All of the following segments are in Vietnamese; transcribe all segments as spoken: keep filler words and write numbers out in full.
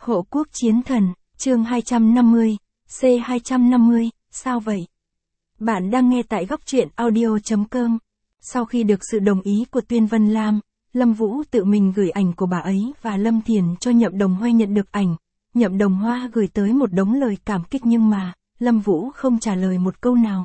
Hộ quốc chiến thần, chương hai trăm năm mươi, C hai trăm năm mươi, sao vậy? Bạn đang nghe tại góc truyện audio chấm com. Sau khi được sự đồng ý của Tuyên Vân Lam, Lâm Vũ tự mình gửi ảnh của bà ấy và Lâm Thiền cho Nhậm Đồng Hoa nhận được ảnh. Nhậm Đồng Hoa gửi tới một đống lời cảm kích nhưng mà, Lâm Vũ không trả lời một câu nào.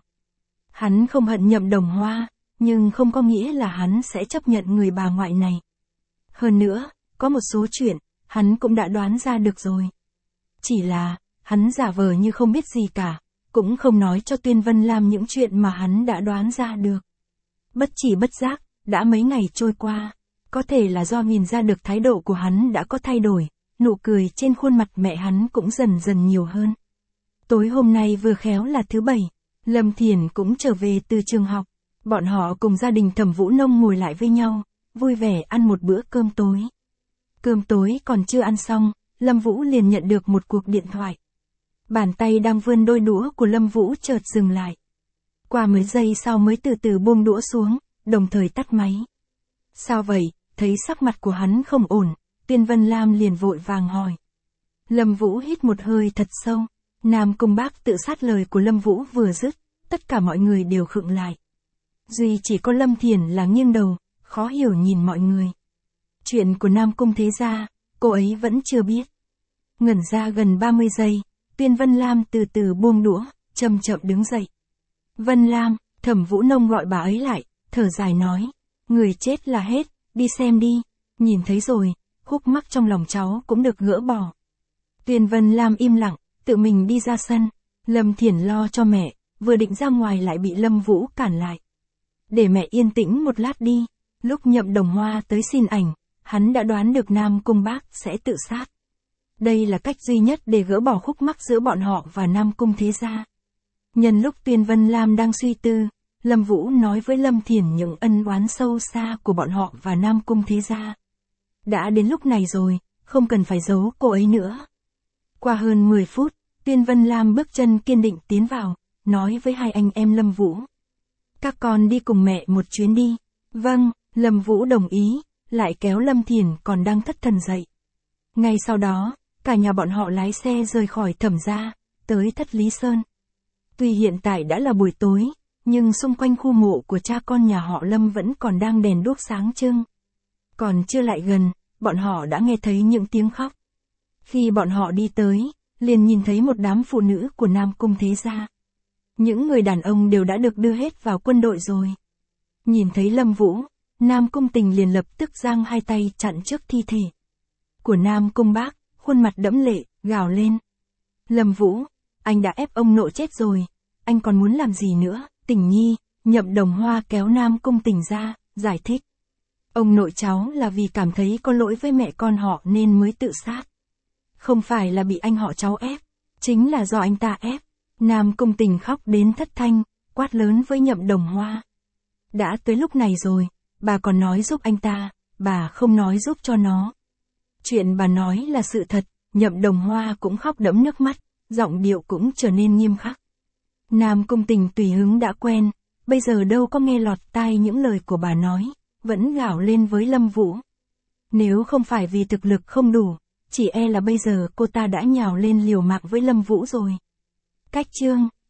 Hắn không hận Nhậm Đồng Hoa, nhưng không có nghĩa là hắn sẽ chấp nhận người bà ngoại này. Hơn nữa, có một số chuyện, hắn cũng đã đoán ra được rồi. Chỉ là, hắn giả vờ như không biết gì cả, cũng không nói cho Tuyên Vân Lam những chuyện mà hắn đã đoán ra được. Bất chỉ bất giác, đã mấy ngày trôi qua, có thể là do nhìn ra được thái độ của hắn đã có thay đổi, nụ cười trên khuôn mặt mẹ hắn cũng dần dần nhiều hơn. Tối hôm nay vừa khéo là thứ bảy, Lâm Thiền cũng trở về từ trường học, bọn họ cùng gia đình Thẩm Vũ Nông ngồi lại với nhau, vui vẻ ăn một bữa cơm tối. Cơm tối còn chưa ăn xong, Lâm Vũ liền nhận được một cuộc điện thoại. Bàn tay đang vươn đôi đũa của Lâm Vũ chợt dừng lại. Qua mấy giây sau mới từ từ buông đũa xuống, đồng thời tắt máy. Sao vậy? Thấy sắc mặt của hắn không ổn, Tuyên Vân Lam liền vội vàng hỏi. Lâm Vũ hít một hơi thật sâu. Nam Cung Bác tự sát lời của Lâm Vũ vừa dứt, tất cả mọi người đều khựng lại. Duy chỉ có Lâm Thiền là nghiêng đầu, khó hiểu nhìn mọi người. Chuyện của Nam Cung thế gia, cô ấy vẫn chưa biết. Ngẩn ra gần ba mươi giây, Tuyên Vân Lam từ từ buông đũa, chậm chậm đứng dậy. Vân Lam, Thẩm Vũ Nông gọi bà ấy lại, thở dài nói. Người chết là hết, đi xem đi. Nhìn thấy rồi, khúc mắc trong lòng cháu cũng được gỡ bỏ. Tuyên Vân Lam im lặng, tự mình đi ra sân. Lâm Thiển lo cho mẹ, vừa định ra ngoài lại bị Lâm Vũ cản lại. Để mẹ yên tĩnh một lát đi. Lúc Nhậm Đồng Hoa tới xin ảnh, hắn đã đoán được Nam Cung Bác sẽ tự sát. Đây là cách duy nhất để gỡ bỏ khúc mắc giữa bọn họ và Nam Cung thế gia. Nhân lúc Tuyên Vân Lam đang suy tư, Lâm Vũ nói với Lâm Thiển những ân oán sâu xa của bọn họ và Nam Cung thế gia. Đã đến lúc này rồi, không cần phải giấu cô ấy nữa. Qua hơn mười phút, Tuyên Vân Lam bước chân kiên định tiến vào, nói với hai anh em Lâm Vũ. Các con đi cùng mẹ một chuyến đi. Vâng, Lâm Vũ đồng ý, lại kéo Lâm Thiển còn đang thất thần dậy. Ngay sau đó, cả nhà bọn họ lái xe rời khỏi Thẩm gia, tới Thất Lý Sơn. Tuy hiện tại đã là buổi tối, nhưng xung quanh khu mộ của cha con nhà họ Lâm vẫn còn đang đèn đuốc sáng trưng. Còn chưa lại gần, bọn họ đã nghe thấy những tiếng khóc. Khi bọn họ đi tới, liền nhìn thấy một đám phụ nữ của Nam Cung thế gia. Những người đàn ông đều đã được đưa hết vào quân đội rồi. Nhìn thấy Lâm Vũ, Nam Cung Tình liền lập tức giang hai tay chặn trước thi thể của Nam Cung Bác, khuôn mặt đẫm lệ, gào lên. Lâm Vũ, anh đã ép ông nội chết rồi, anh còn muốn làm gì nữa? Tình Nhi, Nhậm Đồng Hoa kéo Nam Cung Tình ra, giải thích. Ông nội cháu là vì cảm thấy có lỗi với mẹ con họ nên mới tự sát. Không phải là bị anh họ cháu ép, chính là do anh ta ép. Nam Cung Tình khóc đến thất thanh, quát lớn với Nhậm Đồng Hoa. Đã tới lúc này rồi, bà còn nói giúp anh ta, bà không nói giúp cho nó. Chuyện bà nói là sự thật, Nhậm Đồng Hoa cũng khóc đẫm nước mắt, giọng điệu cũng trở nên nghiêm khắc. Nam Cung Tình tùy hứng đã quen, bây giờ đâu có nghe lọt tai những lời của bà nói, vẫn gào lên với Lâm Vũ. Nếu không phải vì thực lực không đủ, chỉ e là bây giờ cô ta đã nhào lên liều mạng với Lâm Vũ rồi. Cách chương